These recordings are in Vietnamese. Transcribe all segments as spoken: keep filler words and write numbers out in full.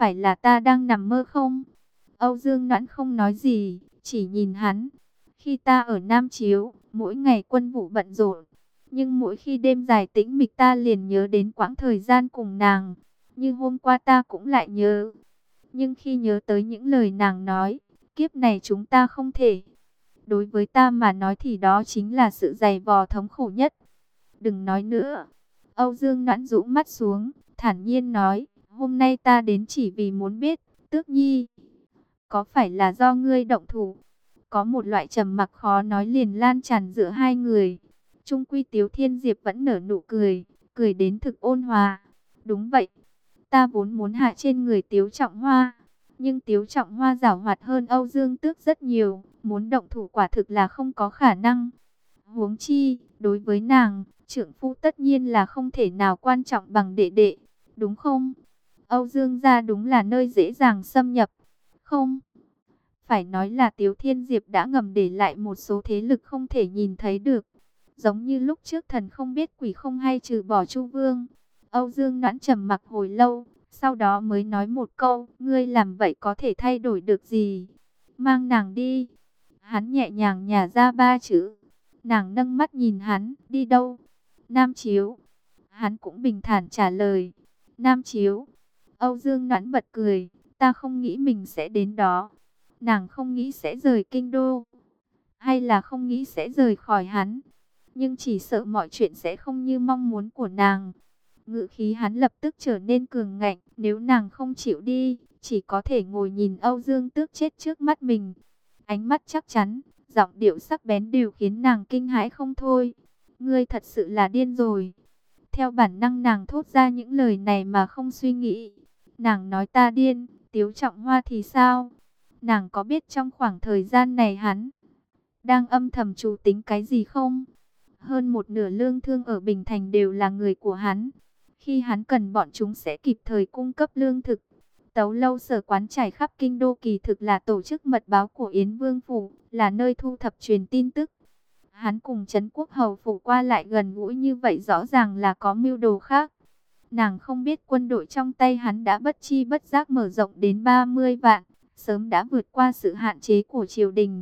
phải là ta đang nằm mơ không? Âu Dương Noãn không nói gì, chỉ nhìn hắn. Khi ta ở Nam Chiếu, mỗi ngày quân vụ bận rộn, nhưng mỗi khi đêm dài tĩnh mịch ta liền nhớ đến quãng thời gian cùng nàng. Như hôm qua ta cũng lại nhớ. Nhưng khi nhớ tới những lời nàng nói, kiếp này chúng ta không thể. Đối với ta mà nói thì đó chính là sự dày vò thống khổ nhất. Đừng nói nữa. Âu Dương Noãn rũ mắt xuống, thản nhiên nói, hôm nay ta đến chỉ vì muốn biết, Tước Nhi, có phải là do ngươi động thủ? Có một loại trầm mặc khó nói liền lan tràn giữa hai người. Trung quy Tiếu Thiên Diệp vẫn nở nụ cười, cười đến thực ôn hòa. Đúng vậy, ta vốn muốn hạ trên người Tiếu Trọng Hoa, nhưng Tiếu Trọng Hoa giảo hoạt hơn Âu Dương Tước rất nhiều, muốn động thủ quả thực là không có khả năng. Huống chi, đối với nàng, trượng phu tất nhiên là không thể nào quan trọng bằng đệ đệ, đúng không? Âu Dương gia đúng là nơi dễ dàng xâm nhập. Không, phải nói là Tiếu Thiên Diệp đã ngầm để lại một số thế lực không thể nhìn thấy được. Giống như lúc trước thần không biết quỷ không hay trừ bỏ Chu Vương. Âu Dương Noãn trầm mặc hồi lâu, sau đó mới nói một câu, ngươi làm vậy có thể thay đổi được gì? Mang nàng đi. Hắn nhẹ nhàng nhả ra ba chữ. Nàng nâng mắt nhìn hắn, đi đâu? Nam Chiếu. Hắn cũng bình thản trả lời, Nam Chiếu. Âu Dương Noãn bật cười, ta không nghĩ mình sẽ đến đó. Nàng không nghĩ sẽ rời kinh đô, hay là không nghĩ sẽ rời khỏi hắn, nhưng chỉ sợ mọi chuyện sẽ không như mong muốn của nàng. Ngữ khí hắn lập tức trở nên cường ngạnh, nếu nàng không chịu đi, chỉ có thể ngồi nhìn Âu Dương Tước chết trước mắt mình. Ánh mắt chắc chắn, giọng điệu sắc bén đều khiến nàng kinh hãi không thôi. Ngươi thật sự là điên rồi. Theo bản năng nàng thốt ra những lời này mà không suy nghĩ. Nàng nói ta điên, Tiếu Trọng Hoa thì sao? Nàng có biết trong khoảng thời gian này hắn đang âm thầm chủ tính cái gì không? Hơn một nửa lương thương ở Bình Thành đều là người của hắn. Khi hắn cần bọn chúng sẽ kịp thời cung cấp lương thực. Tấu lâu sở quán trải khắp kinh đô kỳ thực là tổ chức mật báo của Yến Vương Phủ, là nơi thu thập truyền tin tức. Hắn cùng Trấn Quốc Hầu Phủ qua lại gần gũi như vậy rõ ràng là có mưu đồ khác. Nàng không biết quân đội trong tay hắn đã bất chi bất giác mở rộng đến ba mươi vạn, sớm đã vượt qua sự hạn chế của triều đình.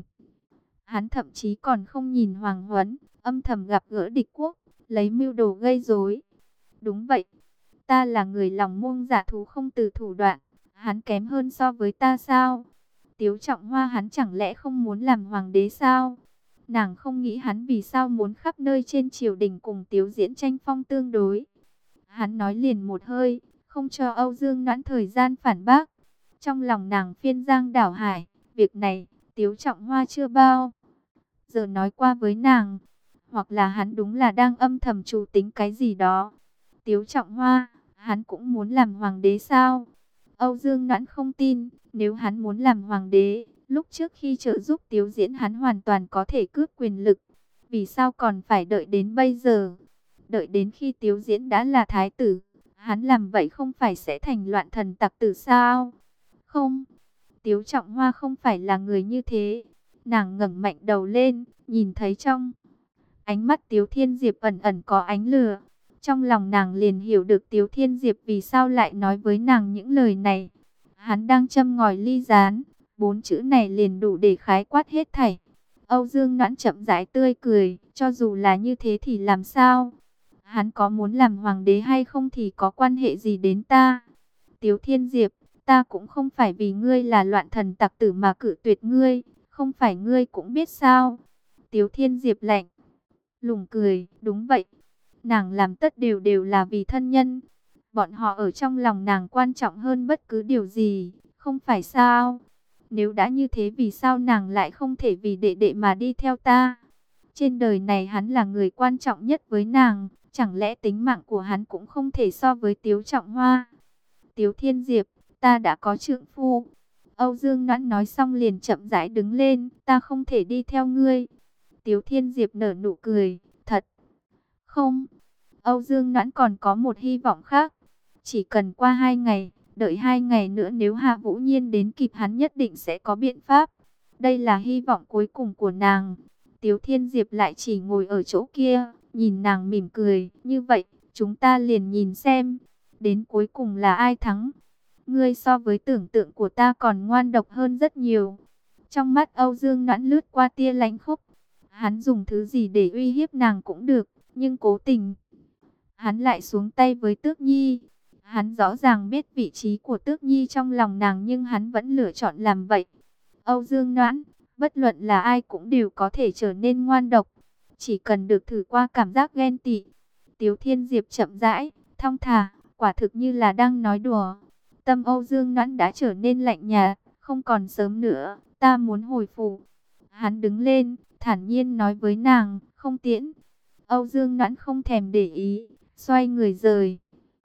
Hắn thậm chí còn không nhìn Hoàng Huấn, âm thầm gặp gỡ địch quốc, lấy mưu đồ gây rối. Đúng vậy, ta là người lòng muông giả thú không từ thủ đoạn, hắn kém hơn so với ta sao? Tiếu Trọng Hoa hắn chẳng lẽ không muốn làm hoàng đế sao? Nàng không nghĩ hắn vì sao muốn khắp nơi trên triều đình cùng Tiếu Diễn tranh phong tương đối. Hắn nói liền một hơi, không cho Âu Dương Noãn thời gian phản bác. Trong lòng nàng phiên giang đảo hải, việc này, Tiếu Trọng Hoa chưa bao giờ nói qua với nàng. Hoặc là hắn đúng là đang âm thầm chủ tính cái gì đó. Tiếu Trọng Hoa, hắn cũng muốn làm hoàng đế sao? Âu Dương Noãn không tin, nếu hắn muốn làm hoàng đế, lúc trước khi trợ giúp Tiếu Diễn hắn hoàn toàn có thể cướp quyền lực. Vì sao còn phải đợi đến bây giờ? Đợi đến khi Tiếu Diễn đã là thái tử, hắn làm vậy không phải sẽ thành loạn thần tặc tử sao? Không, Tiếu Trọng Hoa không phải là người như thế. Nàng ngẩng mạnh đầu lên, nhìn thấy trong ánh mắt Tiếu Thiên Diệp ẩn ẩn có ánh lửa. Trong lòng nàng liền hiểu được Tiếu Thiên Diệp vì sao lại nói với nàng những lời này. Hắn đang châm ngòi ly gián, bốn chữ này liền đủ để khái quát hết thảy. Âu Dương Noãn chậm rãi tươi cười, cho dù là như thế thì làm sao? Hắn có muốn làm hoàng đế hay không thì có quan hệ gì đến ta? Tiếu Thiên Diệp, ta cũng không phải vì ngươi là loạn thần tặc tử mà cự tuyệt ngươi, không phải ngươi cũng biết sao? Tiếu Thiên Diệp lạnh lùng cười, đúng vậy. Nàng làm tất đều đều là vì thân nhân. Bọn họ ở trong lòng nàng quan trọng hơn bất cứ điều gì, không phải sao? Nếu đã như thế vì sao nàng lại không thể vì đệ đệ mà đi theo ta? Trên đời này hắn là người quan trọng nhất với nàng, chẳng lẽ tính mạng của hắn cũng không thể so với Tiếu Trọng Hoa? Tiếu Thiên Diệp, ta đã có trượng phu. Âu Dương Noãn nói xong liền chậm rãi đứng lên, ta không thể đi theo ngươi. Tiếu Thiên Diệp nở nụ cười, thật không? Âu Dương Noãn còn có một hy vọng khác. Chỉ cần qua hai ngày, đợi hai ngày nữa nếu Hạ Vũ Nhiên đến kịp hắn nhất định sẽ có biện pháp. Đây là hy vọng cuối cùng của nàng. Tiếu Thiên Diệp lại chỉ ngồi ở chỗ kia, nhìn nàng mỉm cười, như vậy, chúng ta liền nhìn xem, đến cuối cùng là ai thắng. Ngươi so với tưởng tượng của ta còn ngoan độc hơn rất nhiều. Trong mắt Âu Dương Noãn lướt qua tia lãnh khốc. Hắn dùng thứ gì để uy hiếp nàng cũng được, nhưng cố tình hắn lại xuống tay với Tước Nhi. Hắn rõ ràng biết vị trí của Tước Nhi trong lòng nàng, nhưng hắn vẫn lựa chọn làm vậy. Âu Dương Noãn, bất luận là ai cũng đều có thể trở nên ngoan độc, chỉ cần được thử qua cảm giác ghen tị. Tiếu Thiên Diệp chậm rãi, thong thả, quả thực như là đang nói đùa. Tâm Âu Dương Noãn đã trở nên lạnh nhạt, không còn sớm nữa, ta muốn hồi phủ. Hắn đứng lên, thản nhiên nói với nàng, không tiễn. Âu Dương Noãn không thèm để ý, xoay người rời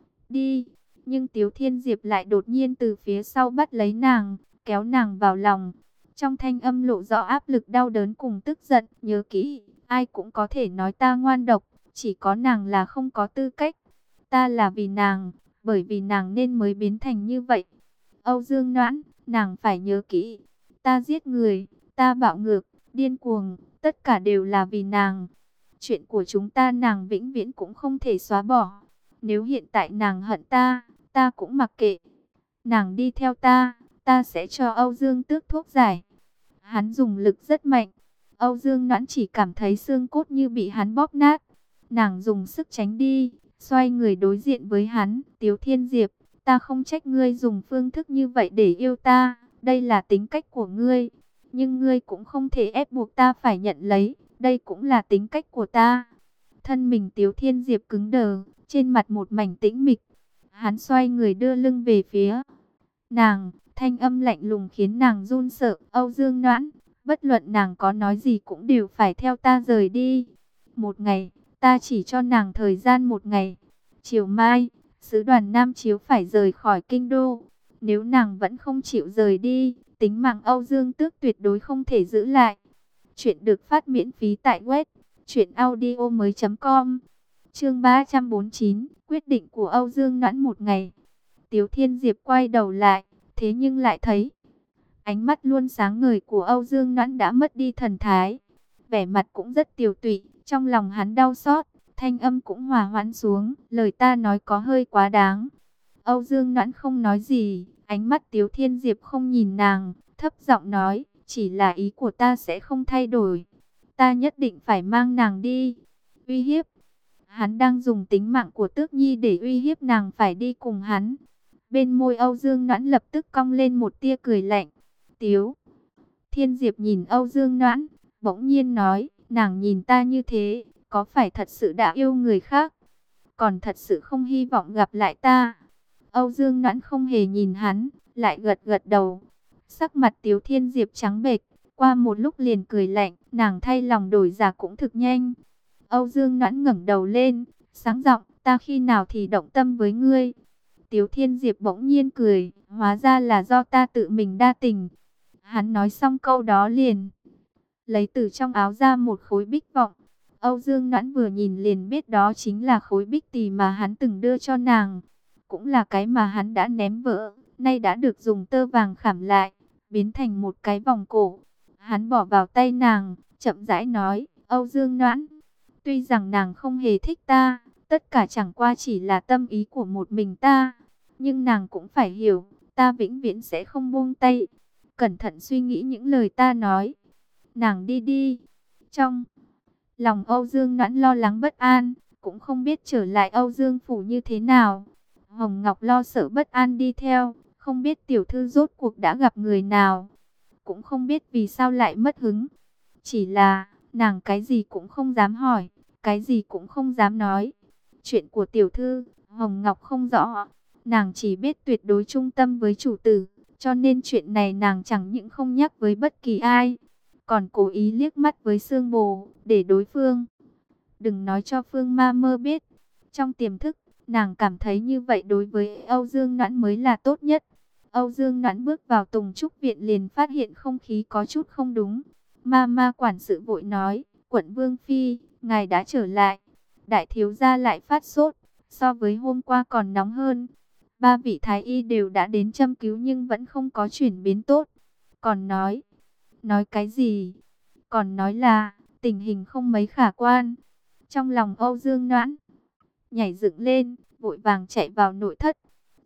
đi. Nhưng Tiếu Thiên Diệp lại đột nhiên từ phía sau bắt lấy nàng, kéo nàng vào lòng. Trong thanh âm lộ rõ áp lực đau đớn cùng tức giận. Nhớ kỹ, ai cũng có thể nói ta ngoan độc, chỉ có nàng là không có tư cách. Ta là vì nàng, bởi vì nàng nên mới biến thành như vậy. Âu Dương Noãn, nàng phải nhớ kỹ, ta giết người, ta bạo ngược, điên cuồng, tất cả đều là vì nàng. Chuyện của chúng ta nàng vĩnh viễn cũng không thể xóa bỏ. Nếu hiện tại nàng hận ta, ta cũng mặc kệ. Nàng đi theo ta, ta sẽ cho Âu Dương tước thuốc giải. Hắn dùng lực rất mạnh. Âu Dương Noãn chỉ cảm thấy xương cốt như bị hắn bóp nát. Nàng dùng sức tránh đi, xoay người đối diện với hắn. Tiếu Thiên Diệp, ta không trách ngươi dùng phương thức như vậy để yêu ta. Đây là tính cách của ngươi. Nhưng ngươi cũng không thể ép buộc ta phải nhận lấy. Đây cũng là tính cách của ta. Thân mình Tiếu Thiên Diệp cứng đờ, trên mặt một mảnh tĩnh mịch. Hắn xoay người đưa lưng về phía nàng, thanh âm lạnh lùng khiến nàng run sợ. Âu Dương Noãn, bất luận nàng có nói gì cũng đều phải theo ta rời đi. Một ngày, ta chỉ cho nàng thời gian một ngày. Chiều mai, sứ đoàn Nam Chiếu phải rời khỏi kinh đô. Nếu nàng vẫn không chịu rời đi, tính mạng Âu Dương Tước tuyệt đối không thể giữ lại. Chuyện được phát miễn phí tại web truyện audio mới chấm com. Chương ba trăm bốn mươi chín, quyết định của Âu Dương Noãn một ngày. Tiếu Thiên Diệp quay đầu lại, thế nhưng lại thấy ánh mắt luôn sáng ngời của Âu Dương Noãn đã mất đi thần thái. Vẻ mặt cũng rất tiều tụy, trong lòng hắn đau xót, thanh âm cũng hòa hoãn xuống, lời ta nói có hơi quá đáng. Âu Dương Noãn không nói gì, ánh mắt Tiếu Thiên Diệp không nhìn nàng, thấp giọng nói, chỉ là ý của ta sẽ không thay đổi. Ta nhất định phải mang nàng đi. Uy hiếp. Hắn đang dùng tính mạng của Tước Nhi để uy hiếp nàng phải đi cùng hắn. Bên môi Âu Dương Noãn lập tức cong lên một tia cười lạnh. Tiếu Thiên Diệp nhìn Âu Dương Noãn, bỗng nhiên nói, nàng nhìn ta như thế, có phải thật sự đã yêu người khác, còn thật sự không hy vọng gặp lại ta? Âu Dương Noãn không hề nhìn hắn, lại gật gật đầu. Sắc mặt Tiếu Thiên Diệp trắng bệch, qua một lúc liền cười lạnh, nàng thay lòng đổi dạ cũng thực nhanh. Âu Dương Noãn ngẩng đầu lên, sáng giọng, ta khi nào thì động tâm với ngươi? Tiếu Thiên Diệp bỗng nhiên cười, hóa ra là do ta tự mình đa tình. Hắn nói xong câu đó liền lấy từ trong áo ra một khối bích vọng. Âu Dương Noãn vừa nhìn liền biết đó chính là khối bích tỳ mà hắn từng đưa cho nàng. Cũng là cái mà hắn đã ném vỡ, nay đã được dùng tơ vàng khảm lại, biến thành một cái vòng cổ. Hắn bỏ vào tay nàng, chậm rãi nói, Âu Dương Noãn, tuy rằng nàng không hề thích ta, tất cả chẳng qua chỉ là tâm ý của một mình ta. Nhưng nàng cũng phải hiểu, ta vĩnh viễn sẽ không buông tay. Cẩn thận suy nghĩ những lời ta nói. Nàng đi đi. Trong lòng Âu Dương Noãn lo lắng bất an, cũng không biết trở lại Âu Dương phủ như thế nào. Hồng Ngọc lo sợ bất an đi theo, không biết tiểu thư rốt cuộc đã gặp người nào, cũng không biết vì sao lại mất hứng. Chỉ là, nàng cái gì cũng không dám hỏi, cái gì cũng không dám nói. Chuyện của tiểu thư, Hồng Ngọc không rõ, nàng chỉ biết tuyệt đối trung tâm với chủ tử, cho nên chuyện này nàng chẳng những không nhắc với bất kỳ ai, còn cố ý liếc mắt với Sương Bồ, để đối phương đừng nói cho Phương Ma Mơ biết. Trong tiềm thức, nàng cảm thấy như vậy đối với Âu Dương Noãn mới là tốt nhất. Âu Dương Noãn bước vào Tùng Trúc Viện liền phát hiện không khí có chút không đúng. Ma ma quản sự vội nói, Quận Vương Phi, ngài đã trở lại. Đại thiếu gia lại phát sốt, so với hôm qua còn nóng hơn. Ba vị thái y đều đã đến châm cứu nhưng vẫn không có chuyển biến tốt. Còn nói, nói cái gì? Còn nói là, tình hình không mấy khả quan. Trong lòng Âu Dương Noãn nhảy dựng lên, vội vàng chạy vào nội thất.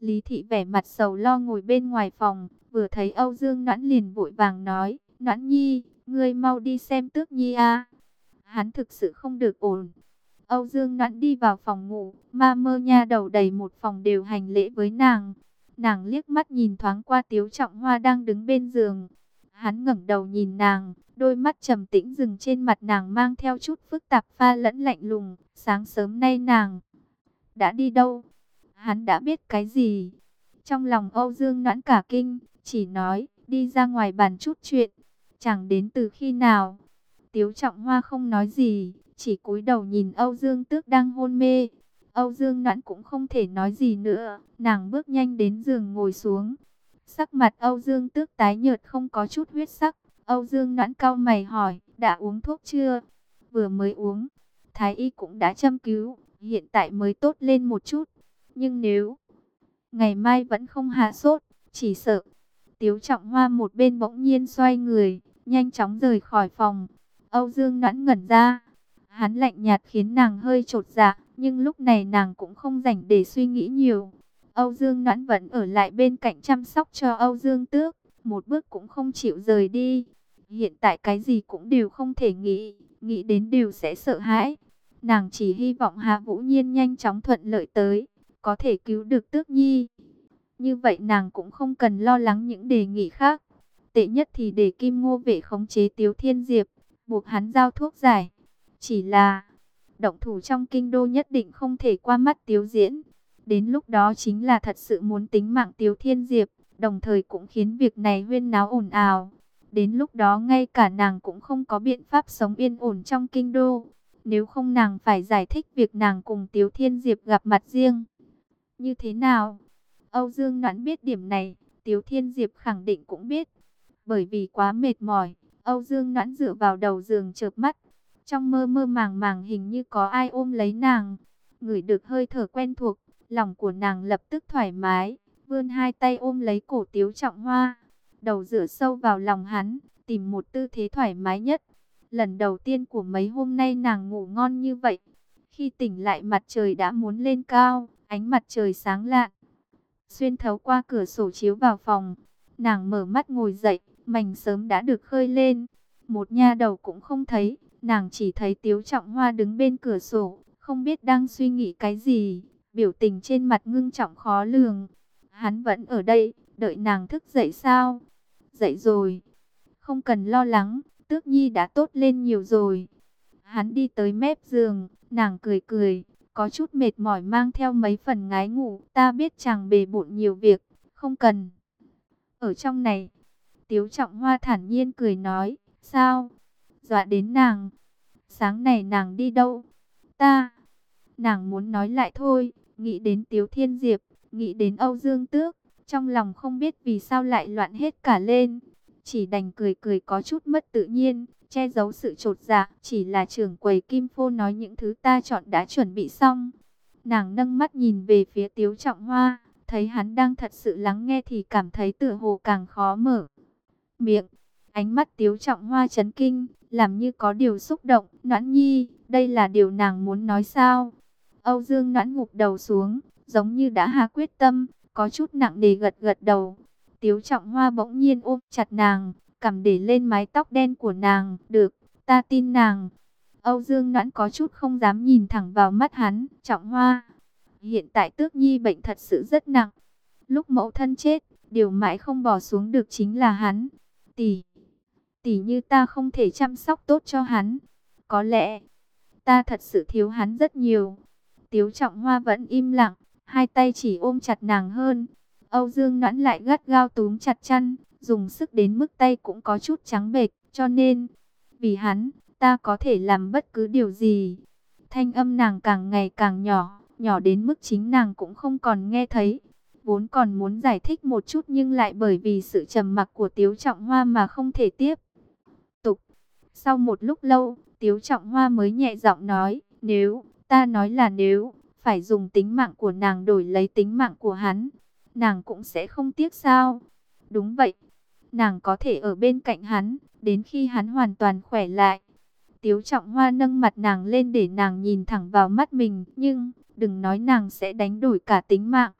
Lý Thị vẻ mặt sầu lo ngồi bên ngoài phòng, vừa thấy Âu Dương Noãn liền vội vàng nói, Noãn Nhi, ngươi mau đi xem Tước Nhi a. Hắn thực sự không được ổn. Âu Dương Noãn đi vào phòng ngủ, ma mơ nha đầu đầy một phòng đều hành lễ với nàng. Nàng liếc mắt nhìn thoáng qua Tiếu Trọng Hoa đang đứng bên giường. Hắn ngẩng đầu nhìn nàng, đôi mắt trầm tĩnh dừng trên mặt nàng mang theo chút phức tạp pha lẫn lạnh lùng. Sáng sớm nay nàng đã đi đâu? Hắn đã biết cái gì? Trong lòng Âu Dương Noãn cả kinh, chỉ nói, đi ra ngoài bàn chút chuyện. Chẳng đến từ khi nào? Tiếu Trọng Hoa không nói gì, chỉ cúi đầu nhìn Âu Dương Tước đang hôn mê. Âu Dương Noãn cũng không thể nói gì nữa, nàng bước nhanh đến giường ngồi xuống. Sắc mặt Âu Dương Tước tái nhợt không có chút huyết sắc. Âu Dương Noãn cau mày hỏi, đã uống thuốc chưa? Vừa mới uống, Thái y cũng đã châm cứu, hiện tại mới tốt lên một chút. Nhưng nếu ngày mai vẫn không hạ sốt, chỉ sợ. Tiếu Trọng Hoa một bên bỗng nhiên xoay người, nhanh chóng rời khỏi phòng. Âu Dương Noãn ngẩn ra, hắn lạnh nhạt khiến nàng hơi chột dạ, nhưng lúc này nàng cũng không rảnh để suy nghĩ nhiều. Âu Dương Noãn vẫn ở lại bên cạnh chăm sóc cho Âu Dương Tước, một bước cũng không chịu rời đi. Hiện tại cái gì cũng đều không thể nghĩ, nghĩ đến đều sẽ sợ hãi. Nàng chỉ hy vọng Hạ Vũ Nhiên nhanh chóng thuận lợi tới, có thể cứu được Tước Nhi. Như vậy nàng cũng không cần lo lắng những đề nghị khác. Tệ nhất thì để Kim Ngô Vệ khống chế Tiếu Thiên Diệp, buộc hắn giao thuốc giải. Chỉ là động thủ trong kinh đô nhất định không thể qua mắt Tiếu Diễn. Đến lúc đó chính là thật sự muốn tính mạng Tiếu Thiên Diệp, đồng thời cũng khiến việc này huyên náo ồn ào. Đến lúc đó ngay cả nàng cũng không có biện pháp sống yên ổn trong kinh đô. Nếu không nàng phải giải thích việc nàng cùng Tiếu Thiên Diệp gặp mặt riêng như thế nào. Âu Dương Noãn biết điểm này, Tiếu Thiên Diệp khẳng định cũng biết. Bởi vì quá mệt mỏi, Âu Dương Noãn dựa vào đầu giường chợp mắt. Trong mơ mơ màng màng hình như có ai ôm lấy nàng. Ngửi được hơi thở quen thuộc, lòng của nàng lập tức thoải mái, vươn hai tay ôm lấy cổ Tiếu Trọng Hoa. Đầu dựa sâu vào lòng hắn, tìm một tư thế thoải mái nhất. Lần đầu tiên của mấy hôm nay nàng ngủ ngon như vậy. Khi tỉnh lại mặt trời đã muốn lên cao, ánh mặt trời sáng lạ xuyên thấu qua cửa sổ chiếu vào phòng. Nàng mở mắt ngồi dậy, mành sớm đã được khơi lên. Một nha đầu cũng không thấy, nàng chỉ thấy Tiếu Trọng Hoa đứng bên cửa sổ, không biết đang suy nghĩ cái gì, biểu tình trên mặt ngưng trọng khó lường. Hắn vẫn ở đây, đợi nàng thức dậy sao? Dậy rồi, không cần lo lắng, Tước Nhi đã tốt lên nhiều rồi. Hắn đi tới mép giường, nàng cười cười, có chút mệt mỏi mang theo mấy phần ngái ngủ. Ta biết chàng bề bộn nhiều việc, không cần ở trong này. Tiếu Trọng Hoa thản nhiên cười nói, sao? Dọa đến nàng. Sáng này nàng đi đâu? Ta. Nàng muốn nói lại thôi, nghĩ đến Tiếu Thiên Diệp, nghĩ đến Âu Dương Tước, trong lòng không biết vì sao lại loạn hết cả lên. Chỉ đành cười cười có chút mất tự nhiên, che giấu sự chột dạ. Chỉ là trưởng quầy Kim Phô nói những thứ ta chọn đã chuẩn bị xong. Nàng nâng mắt nhìn về phía Tiếu Trọng Hoa, thấy hắn đang thật sự lắng nghe thì cảm thấy tựa hồ càng khó mở miệng. Ánh mắt Tiếu Trọng Hoa chấn kinh, làm như có điều xúc động. Noãn Nhi, đây là điều nàng muốn nói sao? Âu Dương Noãn ngục đầu xuống, giống như đã hạ quyết tâm, có chút nặng nề gật gật đầu. Tiếu Trọng Hoa bỗng nhiên ôm chặt nàng, cằm để lên mái tóc đen của nàng. Được, ta tin nàng. Âu Dương Noãn có chút không dám nhìn thẳng vào mắt hắn. Trọng Hoa, hiện tại Tước Nhi bệnh thật sự rất nặng. Lúc mẫu thân chết, điều mãi không bỏ xuống được chính là hắn. Tỷ, tỷ như ta không thể chăm sóc tốt cho hắn. Có lẽ, ta thật sự thiếu hắn rất nhiều. Tiếu Trọng Hoa vẫn im lặng, hai tay chỉ ôm chặt nàng hơn. Âu Dương Noãn lại gắt gao túm chặt chăn, dùng sức đến mức tay cũng có chút trắng bệch. Cho nên, vì hắn, ta có thể làm bất cứ điều gì. Thanh âm nàng càng ngày càng nhỏ, nhỏ đến mức chính nàng cũng không còn nghe thấy. Vốn còn muốn giải thích một chút nhưng lại bởi vì sự trầm mặc của Tiếu Trọng Hoa mà không thể tiếp tục. Sau một lúc lâu, Tiếu Trọng Hoa mới nhẹ giọng nói, nếu, ta nói là nếu, phải dùng tính mạng của nàng đổi lấy tính mạng của hắn, nàng cũng sẽ không tiếc sao? Đúng vậy, nàng có thể ở bên cạnh hắn, đến khi hắn hoàn toàn khỏe lại. Tiếu Trọng Hoa nâng mặt nàng lên để nàng nhìn thẳng vào mắt mình, nhưng đừng nói nàng sẽ đánh đổi cả tính mạng.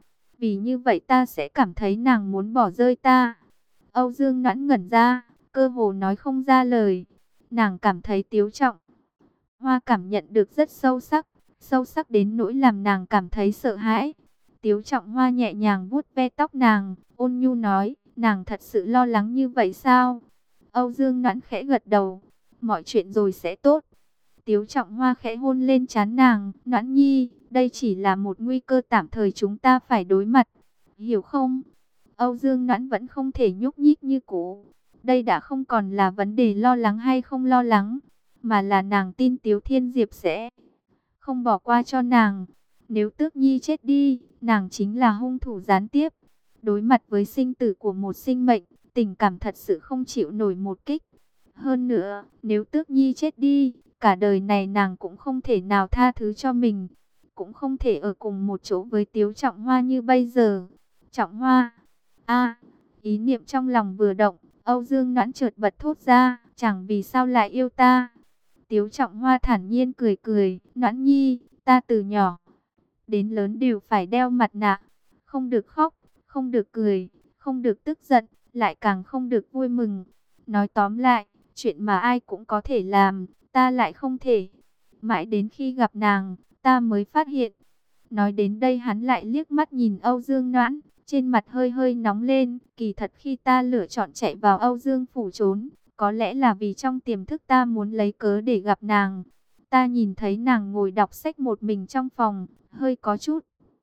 vì như vậy ta sẽ cảm thấy nàng muốn bỏ rơi ta. Âu Dương Noãn ngẩn ra, cơ hồ nói không ra lời. Nàng cảm thấy Tiếu Trọng Hoa cảm nhận được rất sâu sắc, sâu sắc đến nỗi làm nàng cảm thấy sợ hãi. Tiếu Trọng Hoa nhẹ nhàng vuốt ve tóc nàng, ôn nhu nói, nàng thật sự lo lắng như vậy sao? Âu Dương Noãn khẽ gật đầu, mọi chuyện rồi sẽ tốt. Tiếu Trọng Hoa khẽ hôn lên trán nàng, Noãn Nhi, đây chỉ là một nguy cơ tạm thời chúng ta phải đối mặt, hiểu không? Âu Dương Noãn vẫn không thể nhúc nhích như cũ. Đây đã không còn là vấn đề lo lắng hay không lo lắng, mà là nàng tin Tiếu Thiên Diệp sẽ không bỏ qua cho nàng. Nếu Tước Nhi chết đi, nàng chính là hung thủ gián tiếp. Đối mặt với sinh tử của một sinh mệnh, tình cảm thật sự không chịu nổi một kích. Hơn nữa, nếu Tước Nhi chết đi, cả đời này nàng cũng không thể nào tha thứ cho mình, cũng không thể ở cùng một chỗ với Tiếu Trọng Hoa như bây giờ. Trọng Hoa, a, ý niệm trong lòng vừa động, Âu Dương Noãn chợt bật thốt ra, chẳng vì sao lại yêu ta. Tiếu Trọng Hoa thản nhiên cười cười, Noãn Nhi, ta từ nhỏ đến lớn đều phải đeo mặt nạ, không được khóc, không được cười, không được tức giận, lại càng không được vui mừng. Nói tóm lại, chuyện mà ai cũng có thể làm, ta lại không thể. Mãi đến khi gặp nàng, ta mới phát hiện. Nói đến đây hắn lại liếc mắt nhìn Âu Dương Noãn, trên mặt hơi hơi nóng lên. Kỳ thật khi ta lựa chọn chạy vào Âu Dương phủ trốn, có lẽ là vì trong tiềm thức ta muốn lấy cớ để gặp nàng. Ta nhìn thấy nàng ngồi đọc sách một mình trong phòng, hơi có chút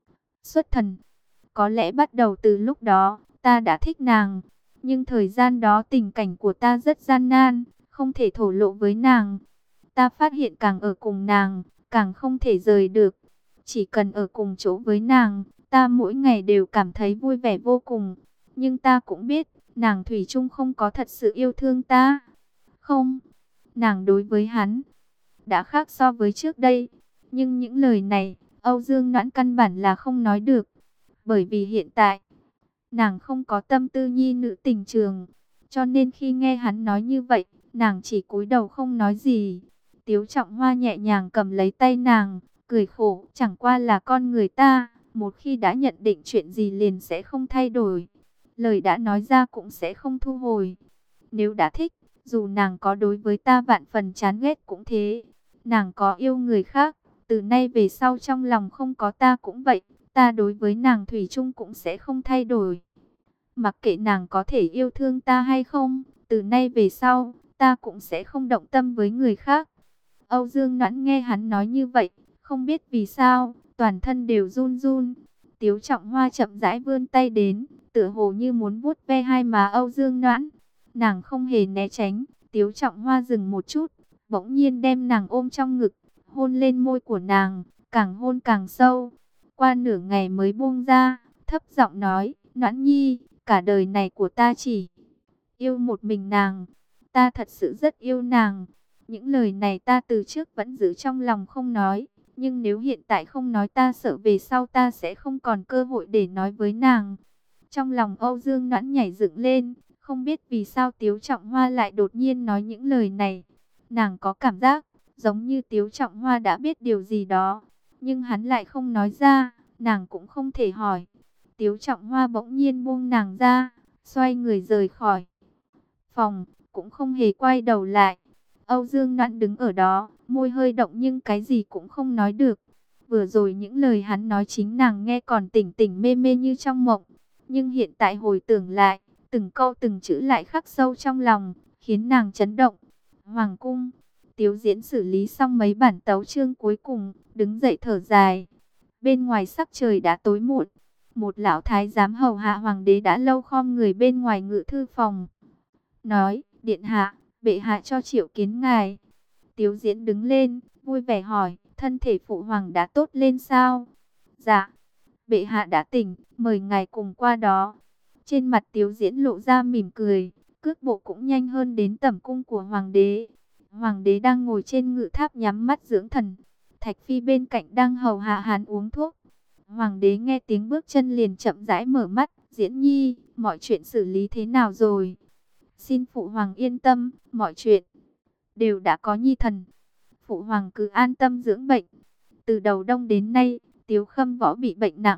xuất thần. Có lẽ bắt đầu từ lúc đó, ta đã thích nàng. Nhưng thời gian đó tình cảnh của ta rất gian nan, không thể thổ lộ với nàng. Ta phát hiện càng ở cùng nàng, càng không thể rời được. Chỉ cần ở cùng chỗ với nàng, ta mỗi ngày đều cảm thấy vui vẻ vô cùng. Nhưng ta cũng biết, nàng thủy chung không có thật sự yêu thương ta. Không, nàng đối với hắn đã khác so với trước đây. Nhưng những lời này, Âu Dương Noãn căn bản là không nói được. Bởi vì hiện tại, nàng không có tâm tư nhi nữ tình trường. Cho nên khi nghe hắn nói như vậy, nàng chỉ cúi đầu không nói gì. Tiếu Trọng Hoa nhẹ nhàng cầm lấy tay nàng, cười khổ, chẳng qua là con người ta, một khi đã nhận định chuyện gì liền sẽ không thay đổi. Lời đã nói ra cũng sẽ không thu hồi. Nếu đã thích, dù nàng có đối với ta vạn phần chán ghét cũng thế. Nàng có yêu người khác, từ nay về sau trong lòng không có ta cũng vậy. Ta đối với nàng thủy chung cũng sẽ không thay đổi. Mặc kệ nàng có thể yêu thương ta hay không, từ nay về sau, ta cũng sẽ không động tâm với người khác. Âu Dương Noãn nghe hắn nói như vậy, không biết vì sao, toàn thân đều run run. Tiếu Trọng Hoa chậm rãi vươn tay đến, tựa hồ như muốn vuốt ve hai má Âu Dương Noãn. Nàng không hề né tránh, Tiếu Trọng Hoa dừng một chút, bỗng nhiên đem nàng ôm trong ngực, hôn lên môi của nàng, càng hôn càng sâu. Qua nửa ngày mới buông ra, thấp giọng nói, Noãn Nhi, cả đời này của ta chỉ yêu một mình nàng. Ta thật sự rất yêu nàng. Những lời này ta từ trước vẫn giữ trong lòng không nói. Nhưng nếu hiện tại không nói ta sợ về sau ta sẽ không còn cơ hội để nói với nàng. Trong lòng Âu Dương Noãn nhảy dựng lên. Không biết vì sao Tiếu Trọng Hoa lại đột nhiên nói những lời này. Nàng có cảm giác giống như Tiếu Trọng Hoa đã biết điều gì đó. Nhưng hắn lại không nói ra. Nàng cũng không thể hỏi. Tiếu Trọng Hoa bỗng nhiên buông nàng ra, xoay người rời khỏi phòng, cũng không hề quay đầu lại. Âu Dương Noãn đứng ở đó, môi hơi động nhưng cái gì cũng không nói được. Vừa rồi những lời hắn nói chính nàng nghe còn tỉnh tỉnh mê mê như trong mộng. Nhưng hiện tại hồi tưởng lại, từng câu từng chữ lại khắc sâu trong lòng, khiến nàng chấn động. Hoàng cung, Tiếu Diễn xử lý xong mấy bản tấu chương cuối cùng, đứng dậy thở dài. Bên ngoài sắc trời đã tối muộn. Một lão thái giám hầu hạ hoàng đế đã lâu khom người bên ngoài ngự thư phòng. Nói, điện hạ, bệ hạ cho triệu kiến ngài. Tiếu Diễn đứng lên, vui vẻ hỏi, thân thể phụ hoàng đã tốt lên sao? Dạ, bệ hạ đã tỉnh, mời ngài cùng qua đó. Trên mặt Tiếu Diễn lộ ra mỉm cười, cước bộ cũng nhanh hơn đến tẩm cung của hoàng đế. Hoàng đế đang ngồi trên ngự tháp nhắm mắt dưỡng thần. Thạch Phi bên cạnh đang hầu hạ hắn uống thuốc. Hoàng đế nghe tiếng bước chân liền chậm rãi mở mắt. Diễn nhi, mọi chuyện xử lý thế nào rồi? Xin phụ hoàng yên tâm, mọi chuyện đều đã có nhi thần. Phụ hoàng cứ an tâm dưỡng bệnh. Từ đầu đông đến nay, Tiếu Khâm Võ bị bệnh nặng.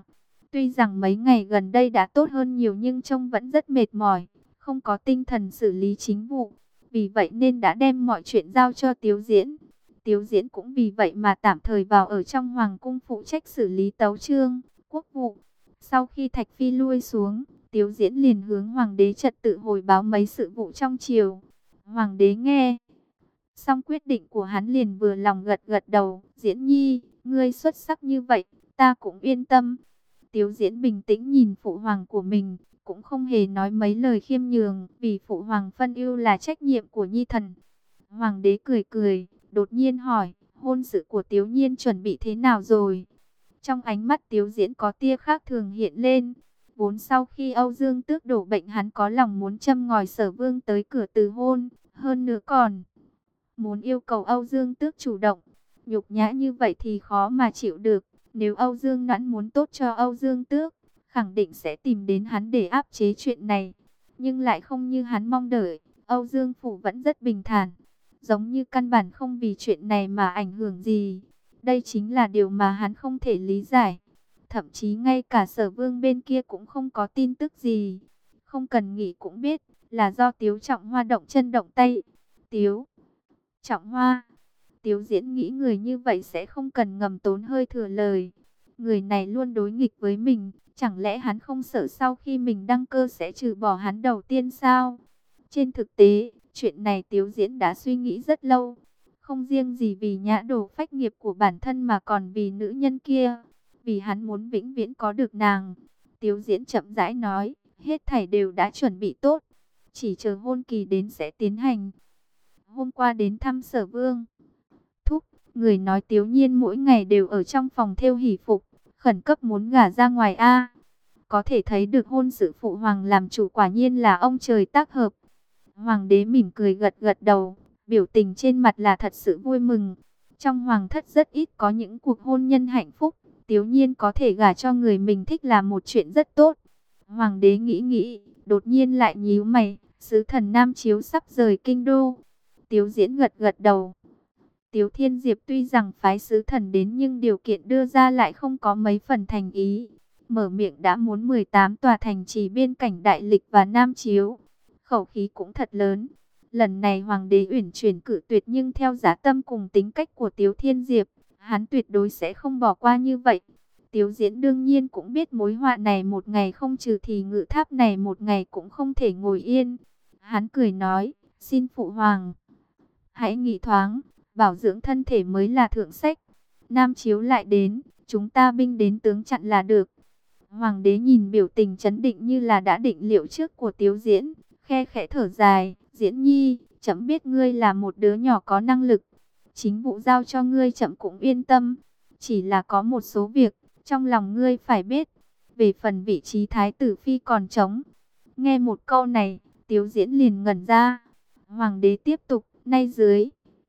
Tuy rằng mấy ngày gần đây đã tốt hơn nhiều nhưng trông vẫn rất mệt mỏi, không có tinh thần xử lý chính vụ. Vì vậy nên đã đem mọi chuyện giao cho Tiếu Diễn. Tiếu Diễn cũng vì vậy mà tạm thời vào ở trong hoàng cung phụ trách xử lý tấu chương, quốc vụ. Sau khi Thạch Phi lui xuống, Tiếu Diễn liền hướng hoàng đế trật tự hồi báo mấy sự vụ trong triều. Hoàng đế nghe xong quyết định của hắn liền vừa lòng gật gật đầu. Diễn nhi, ngươi xuất sắc như vậy, ta cũng yên tâm. Tiếu Diễn bình tĩnh nhìn phụ hoàng của mình, cũng không hề nói mấy lời khiêm nhường, vì phụ hoàng phân ưu là trách nhiệm của nhi thần. Hoàng đế cười cười, đột nhiên hỏi, hôn sự của Tiếu Nhiên chuẩn bị thế nào rồi? Trong ánh mắt Tiếu Diễn có tia khác thường hiện lên. Vốn sau khi Âu Dương Tước đổ bệnh hắn có lòng muốn châm ngòi Sở Vương tới cửa từ hôn, hơn nữa còn muốn yêu cầu Âu Dương Tước chủ động. Nhục nhã như vậy thì khó mà chịu được. Nếu Âu Dương Noãn muốn tốt cho Âu Dương Tước, khẳng định sẽ tìm đến hắn để áp chế chuyện này. Nhưng lại không như hắn mong đợi, Âu Dương Phủ vẫn rất bình thản, giống như căn bản không vì chuyện này mà ảnh hưởng gì. Đây chính là điều mà hắn không thể lý giải. Thậm chí ngay cả Sở Vương bên kia cũng không có tin tức gì. Không cần nghĩ cũng biết là do Tiếu Trọng Hoa động chân động tay. Tiếu Trọng Hoa. Tiếu Diễn nghĩ người như vậy sẽ không cần ngầm tốn hơi thừa lời. Người này luôn đối nghịch với mình, chẳng lẽ hắn không sợ sau khi mình đăng cơ sẽ trừ bỏ hắn đầu tiên sao? Trên thực tế, chuyện này Tiếu Diễn đã suy nghĩ rất lâu. Không riêng gì vì nhã đồ phách nghiệp của bản thân mà còn vì nữ nhân kia. Vì hắn muốn vĩnh viễn có được nàng. Tiếu Diễn chậm rãi nói, hết thảy đều đã chuẩn bị tốt. Chỉ chờ hôn kỳ đến sẽ tiến hành. Hôm qua đến thăm Sở Vương. Thúc, người nói Tiếu Nhiên mỗi ngày đều ở trong phòng thêu hỷ phục, khẩn cấp muốn gả ra ngoài a. Có thể thấy được hôn sự phụ hoàng làm chủ quả nhiên là ông trời tác hợp. Hoàng đế mỉm cười gật gật đầu, biểu tình trên mặt là thật sự vui mừng. Trong hoàng thất rất ít có những cuộc hôn nhân hạnh phúc, Tiếu Nhiên có thể gả cho người mình thích là một chuyện rất tốt. Hoàng đế nghĩ nghĩ, đột nhiên lại nhíu mày, sứ thần Nam Chiếu sắp rời kinh đô. Tiếu Diễn gật gật đầu. Tiếu Thiên Diệp tuy rằng phái sứ thần đến nhưng điều kiện đưa ra lại không có mấy phần thành ý. Mở miệng đã muốn mười tám tòa thành trì biên cảnh Đại Lịch và Nam Chiếu. Khẩu khí cũng thật lớn. Lần này Hoàng đế uyển chuyển cự tuyệt nhưng theo giá tâm cùng tính cách của Tiếu Thiên Diệp, hắn tuyệt đối sẽ không bỏ qua như vậy. Tiếu Diễn đương nhiên cũng biết mối họa này một ngày không trừ thì ngự tháp này một ngày cũng không thể ngồi yên. Hắn cười nói, xin phụ hoàng hãy nghĩ thoáng, bảo dưỡng thân thể mới là thượng sách. Nam Chiếu lại đến, chúng ta binh đến tướng chặn là được. Hoàng đế nhìn biểu tình chấn định như là đã định liệu trước của Tiếu Diễn, khe khẽ thở dài, Diễn nhi, chậm biết ngươi là một đứa nhỏ có năng lực. Chính vụ giao cho ngươi chậm cũng yên tâm. Chỉ là có một số việc, trong lòng ngươi phải biết. Về phần vị trí thái tử phi còn trống. Nghe một câu này, Tiếu Diễn liền ngẩn ra. Hoàng đế tiếp tục, nay dưới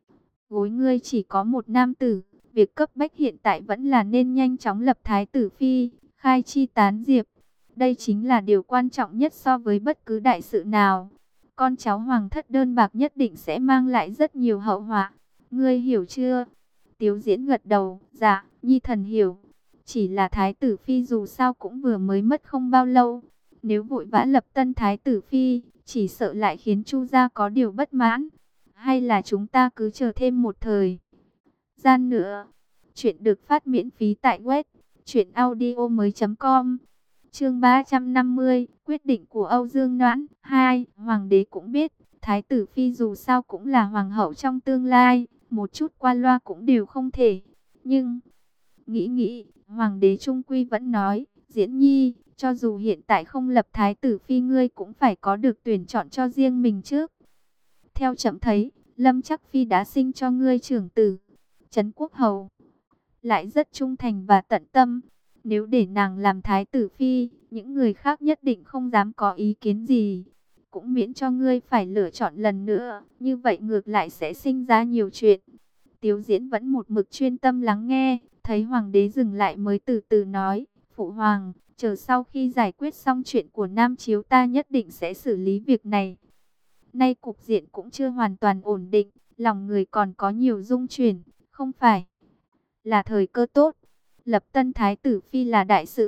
gối ngươi chỉ có một nam tử. Việc cấp bách hiện tại vẫn là nên nhanh chóng lập thái tử phi, khai chi tán diệp. Đây chính là điều quan trọng nhất so với bất cứ đại sự nào. Con cháu hoàng thất đơn bạc nhất định sẽ mang lại rất nhiều hậu họa. Ngươi hiểu chưa? Tiếu Diễn gật đầu, dạ, nhi thần hiểu. Chỉ là thái tử phi dù sao cũng vừa mới mất không bao lâu. Nếu vội vã lập tân thái tử phi, chỉ sợ lại khiến Chu gia có điều bất mãn. Hay là chúng ta cứ chờ thêm một thời gian nữa. Chuyện được phát miễn phí tại web truyện audio mới chấm com. Chương ba trăm năm mươi, quyết định của Âu Dương Noãn. Hai, hoàng đế cũng biết, thái tử phi dù sao cũng là hoàng hậu trong tương lai, một chút qua loa cũng đều không thể. Nhưng nghĩ nghĩ, hoàng đế trung quy vẫn nói, Diễn nhi, cho dù hiện tại không lập thái tử phi ngươi cũng phải có được tuyển chọn cho riêng mình trước. Theo chậm thấy, Lâm Chắc Phi đã sinh cho ngươi trưởng tử, Trấn Quốc Hầu, lại rất trung thành và tận tâm. Nếu để nàng làm thái tử phi, những người khác nhất định không dám có ý kiến gì. Cũng miễn cho ngươi phải lựa chọn lần nữa, như vậy ngược lại sẽ sinh ra nhiều chuyện. Tiếu Diễn vẫn một mực chuyên tâm lắng nghe, thấy hoàng đế dừng lại mới từ từ nói, phụ hoàng, chờ sau khi giải quyết xong chuyện của Nam Chiếu ta nhất định sẽ xử lý việc này. Nay cục diện cũng chưa hoàn toàn ổn định, lòng người còn có nhiều rung chuyển, không phải là thời cơ tốt. Lập tân thái tử phi là đại sự,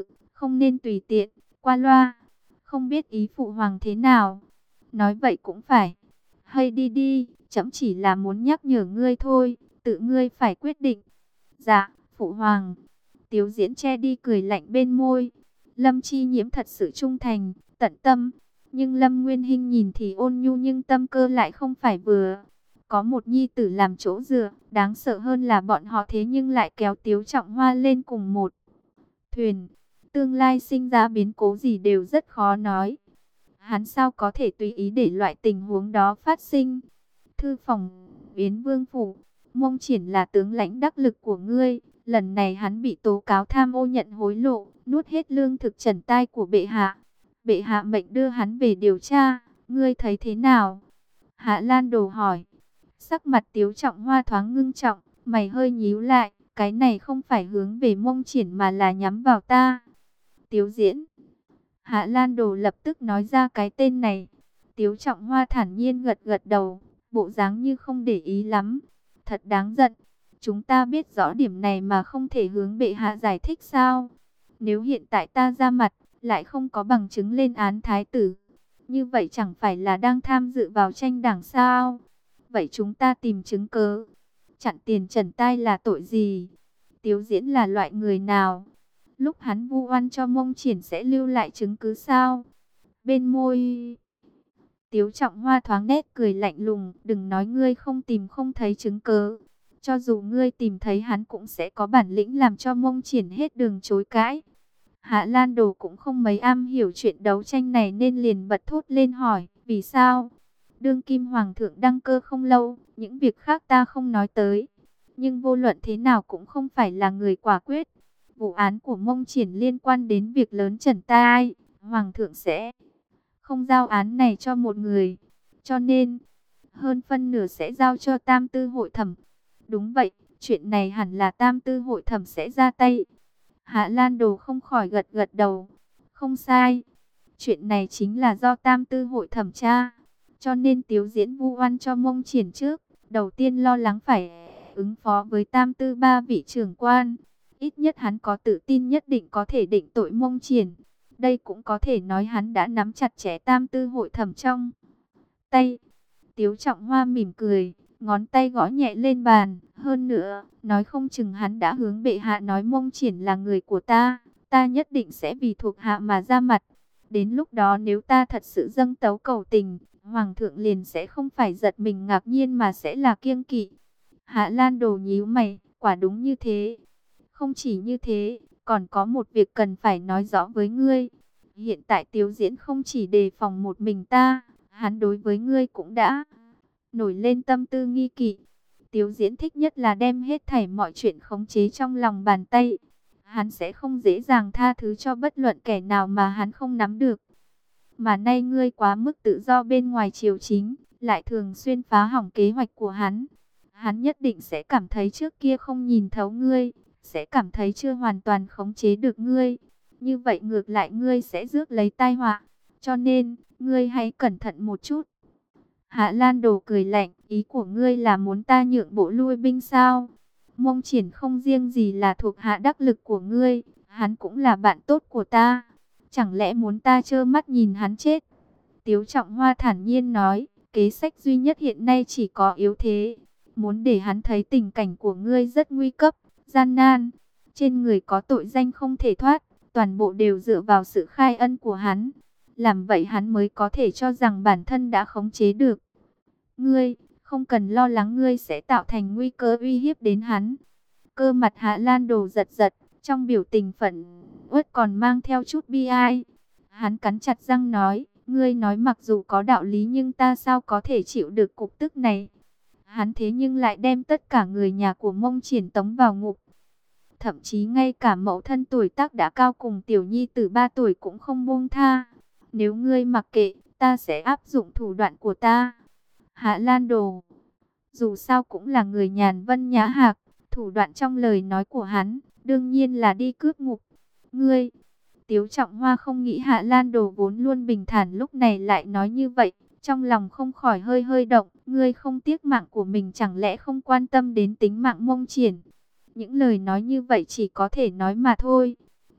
không nên tùy tiện, qua loa. Không biết ý phụ hoàng thế nào. Nói vậy cũng phải. Hay đi đi, trẫm chỉ là muốn nhắc nhở ngươi thôi, tự ngươi phải quyết định. Dạ, phụ hoàng. Tiếu Diễn che đi cười lạnh bên môi. Lâm Chi Nhiễm thật sự trung thành, tận tâm. Nhưng Lâm Nguyên Hinh nhìn thì ôn nhu nhưng tâm cơ lại không phải vừa. Có một nhi tử làm chỗ dựa, đáng sợ hơn là bọn họ thế nhưng lại kéo Tiếu Trọng Hoa lên cùng một thuyền. Tương lai sinh ra biến cố gì đều rất khó nói. Hắn sao có thể tùy ý để loại tình huống đó phát sinh. Thư phòng, Yến Vương phủ, Mông Triển là tướng lãnh đắc lực của ngươi. Lần này hắn bị tố cáo tham ô nhận hối lộ, nuốt hết lương thực trần tai của bệ hạ. Bệ hạ mệnh đưa hắn về điều tra, ngươi thấy thế nào? Hạ Lan Đồ hỏi. Sắc mặt Tiếu Trọng Hoa thoáng ngưng trọng, mày hơi nhíu lại, cái này không phải hướng về Mông Triển mà là nhắm vào ta. Tiếu Diễn. Hạ Lan Đồ lập tức nói ra cái tên này. Tiếu Trọng Hoa thản nhiên gật gật đầu, bộ dáng như không để ý lắm. Thật đáng giận. Chúng ta biết rõ điểm này mà không thể hướng bệ hạ giải thích sao? Nếu hiện tại ta ra mặt, lại không có bằng chứng lên án thái tử, như vậy chẳng phải là đang tham dự vào tranh đảng sao? Vậy chúng ta tìm chứng cớ. Chặn tiền trần tai là tội gì? Tiếu Diễn là loại người nào? Lúc hắn vu oan cho Mông Triển sẽ lưu lại chứng cứ sao? Bên môi Tiếu Trọng Hoa thoáng nét cười lạnh lùng, đừng nói ngươi không tìm không thấy chứng cớ. Cho dù ngươi tìm thấy hắn cũng sẽ có bản lĩnh làm cho Mông Triển hết đường chối cãi. Hạ Lan Đồ cũng không mấy am hiểu chuyện đấu tranh này nên liền bật thốt lên hỏi, vì sao? Đương kim hoàng thượng đăng cơ không lâu, những việc khác ta không nói tới. Nhưng vô luận thế nào cũng không phải là người quả quyết. Vụ án của Mông Triển liên quan đến việc lớn trần tai, hoàng thượng sẽ không giao án này cho một người. Cho nên, hơn phân nửa sẽ giao cho Tam Tư hội thẩm. Đúng vậy, chuyện này hẳn là Tam Tư hội thẩm sẽ ra tay. Hạ Lan Đồ không khỏi gật gật đầu. Không sai. Chuyện này chính là do Tam Tư hội thẩm tra. Cho nên Tiếu Diễn vu oan cho Mông Triển trước. Đầu tiên lo lắng phải ứng phó với Tam Tư ba vị trưởng quan. Ít nhất hắn có tự tin nhất định có thể định tội Mông Triển. Đây cũng có thể nói hắn đã nắm chặt chẽ Tam Tư hội thẩm trong tay. Tiếu Trọng Hoa mỉm cười, ngón tay gõ nhẹ lên bàn. Hơn nữa, nói không chừng hắn đã hướng bệ hạ nói Mông Triển là người của ta. Ta nhất định sẽ vì thuộc hạ mà ra mặt. Đến lúc đó nếu ta thật sự dâng tấu cầu tình, Hoàng thượng liền sẽ không phải giật mình ngạc nhiên mà sẽ là kiêng kỵ. Hạ Lan Đồ nhíu mày, quả đúng như thế. Không chỉ như thế, còn có một việc cần phải nói rõ với ngươi. Hiện tại Tiếu Diễn không chỉ đề phòng một mình ta, hắn đối với ngươi cũng đã nổi lên tâm tư nghi kỵ. Tiếu Diễn thích nhất là đem hết thảy mọi chuyện khống chế trong lòng bàn tay. Hắn sẽ không dễ dàng tha thứ cho bất luận kẻ nào mà hắn không nắm được. Mà nay ngươi quá mức tự do bên ngoài triều chính, lại thường xuyên phá hỏng kế hoạch của hắn. Hắn nhất định sẽ cảm thấy trước kia không nhìn thấu ngươi, sẽ cảm thấy chưa hoàn toàn khống chế được ngươi. Như vậy ngược lại ngươi sẽ rước lấy tai họa. Cho nên, ngươi hãy cẩn thận một chút. Hạ Lan Đồ cười lạnh, ý của ngươi là muốn ta nhượng bộ lui binh sao? Mông Triển không riêng gì là thuộc hạ đắc lực của ngươi, hắn cũng là bạn tốt của ta. Chẳng lẽ muốn ta trơ mắt nhìn hắn chết? Tiếu Trọng Hoa thản nhiên nói, kế sách duy nhất hiện nay chỉ có yếu thế. Muốn để hắn thấy tình cảnh của ngươi rất nguy cấp, gian nan. Trên người có tội danh không thể thoát, toàn bộ đều dựa vào sự khai ân của hắn. Làm vậy hắn mới có thể cho rằng bản thân đã khống chế được. Ngươi, không cần lo lắng ngươi sẽ tạo thành nguy cơ uy hiếp đến hắn. Cơ mặt Hạ Lan Đồ giật giật, trong biểu tình phẫn uất còn mang theo chút bi ai. Hắn cắn chặt răng nói, ngươi nói mặc dù có đạo lý nhưng ta sao có thể chịu được cục tức này. Hắn thế nhưng lại đem tất cả người nhà của Mông Triển tống vào ngục. Thậm chí ngay cả mẫu thân tuổi tác đã cao cùng tiểu nhi tử ba tuổi cũng không buông tha. Nếu ngươi mặc kệ, ta sẽ áp dụng thủ đoạn của ta. Hạ Lan Đồ, dù sao cũng là người nhàn vân nhã hạc, thủ đoạn trong lời nói của hắn, đương nhiên là đi cướp ngục. Ngươi, Tiếu Trọng Hoa không nghĩ Hạ Lan Đồ vốn luôn bình thản lúc này lại nói như vậy, trong lòng không khỏi hơi hơi động. Ngươi không tiếc mạng của mình chẳng lẽ không quan tâm đến tính mạng Mông Triển? Những lời nói như vậy chỉ có thể nói mà thôi.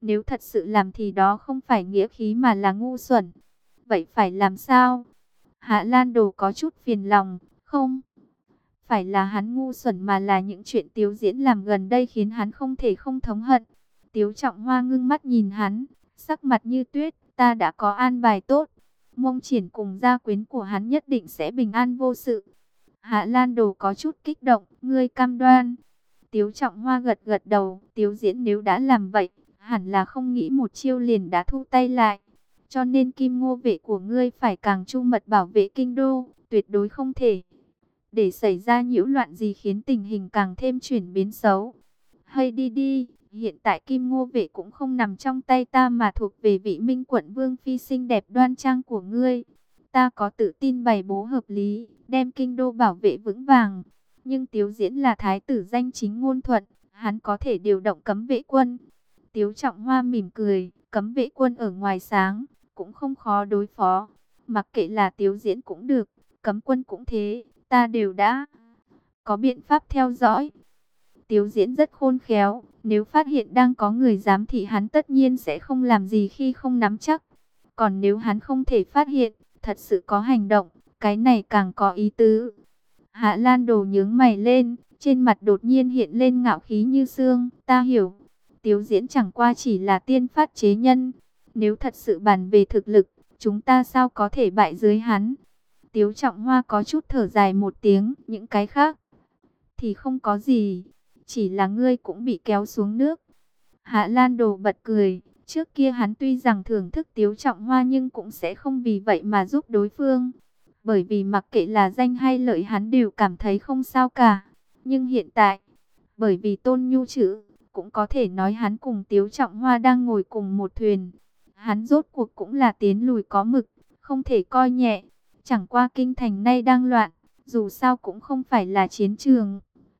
Nếu thật sự làm thì đó không phải nghĩa khí mà là ngu xuẩn. Vậy phải làm sao? Hạ Lan Đồ có chút phiền lòng. Không phải là hắn ngu xuẩn mà là những chuyện Tiếu Diễn làm gần đây khiến hắn không thể không thống hận. Tiếu Trọng Hoa ngưng mắt nhìn hắn, sắc mặt như tuyết. Ta đã có an bài tốt. Mông Triển cùng gia quyến của hắn nhất định sẽ bình an vô sự. Hạ Lan Đồ có chút kích động. Ngươi cam đoan? Tiếu Trọng Hoa gật gật đầu. Tiếu Diễn nếu đã làm vậy, hẳn là không nghĩ một chiêu liền đã thu tay lại. Cho nên Kim Ngô vệ của ngươi phải càng chu mật bảo vệ kinh đô, tuyệt đối không thể để xảy ra nhiễu loạn gì khiến tình hình càng thêm chuyển biến xấu. Hay đi đi, hiện tại Kim Ngô vệ cũng không nằm trong tay ta mà thuộc về vị Minh quận vương phi xinh đẹp đoan trang của ngươi. Ta có tự tin bày bố hợp lý, đem kinh đô bảo vệ vững vàng. Nhưng Tiếu Diễn là thái tử danh chính ngôn thuận, hắn có thể điều động cấm vệ quân. Tiếu Trọng Hoa mỉm cười, cấm vệ quân ở ngoài sáng, cũng không khó đối phó. Mặc kệ là Tiếu Diễn cũng được, cấm quân cũng thế, ta đều đã có biện pháp theo dõi. Tiếu Diễn rất khôn khéo, nếu phát hiện đang có người giám thị hắn tất nhiên sẽ không làm gì khi không nắm chắc. Còn nếu hắn không thể phát hiện, thật sự có hành động, cái này càng có ý tứ. Hạ Lan Đồ nhướng mày lên, trên mặt đột nhiên hiện lên ngạo khí như xương. Ta hiểu, Tiếu Diễn chẳng qua chỉ là tiên phát chế nhân. Nếu thật sự bàn về thực lực, chúng ta sao có thể bại dưới hắn? Tiếu Trọng Hoa có chút thở dài một tiếng. Những cái khác thì không có gì, chỉ là ngươi cũng bị kéo xuống nước. Hạ Lan Đồ bật cười. Trước kia hắn tuy rằng thưởng thức Tiếu Trọng Hoa nhưng cũng sẽ không vì vậy mà giúp đối phương. Bởi vì mặc kệ là danh hay lợi hắn đều cảm thấy không sao cả. Nhưng hiện tại, bởi vì Tôn Nhu chữ, cũng có thể nói hắn cùng Tiếu Trọng Hoa đang ngồi cùng một thuyền. Hắn rốt cuộc cũng là tiến lùi có mực, không thể coi nhẹ. Chẳng qua kinh thành nay đang loạn, dù sao cũng không phải là chiến trường.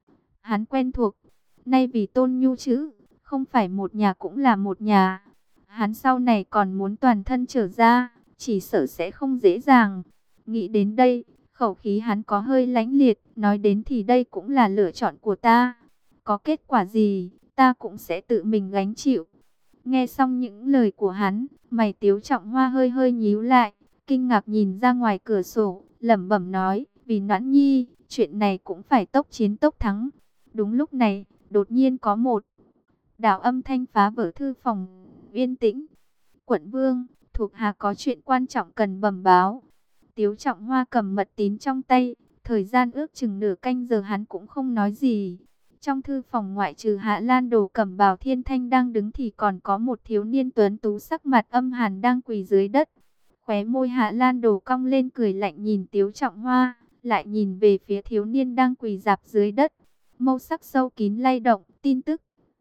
Hắn quen thuộc, nay vì Tôn Nhu chữ, không phải một nhà cũng là một nhà. Hắn sau này còn muốn toàn thân trở ra, chỉ sợ sẽ không dễ dàng. Nghĩ đến đây, khẩu khí hắn có hơi lãnh liệt, nói đến thì đây cũng là lựa chọn của ta. Có kết quả gì, ta cũng sẽ tự mình gánh chịu. Nghe xong những lời của hắn, mày Tiếu Trọng Hoa hơi hơi nhíu lại, kinh ngạc nhìn ra ngoài cửa sổ, lẩm bẩm nói, vì Noãn Nhi, chuyện này cũng phải tốc chiến tốc thắng. Đúng lúc này, đột nhiên có một đạo âm thanh phá vỡ thư phòng yên tĩnh. Quận vương, thuộc hạ có chuyện quan trọng cần bẩm báo. Tiếu Trọng Hoa cầm mật tín trong tay, thời gian ước chừng nửa canh giờ hắn cũng không nói gì. Trong thư phòng ngoại trừ Hạ Lan Đồ cẩm bào Thiên Thanh đang đứng thì còn có một thiếu niên tuấn tú sắc mặt âm hàn đang quỳ dưới đất. Khóe môi Hạ Lan Đồ cong lên cười lạnh nhìn Tiếu Trọng Hoa, lại nhìn về phía thiếu niên đang quỳ rạp dưới đất. Mâu sắc sâu kín lay động, tin tức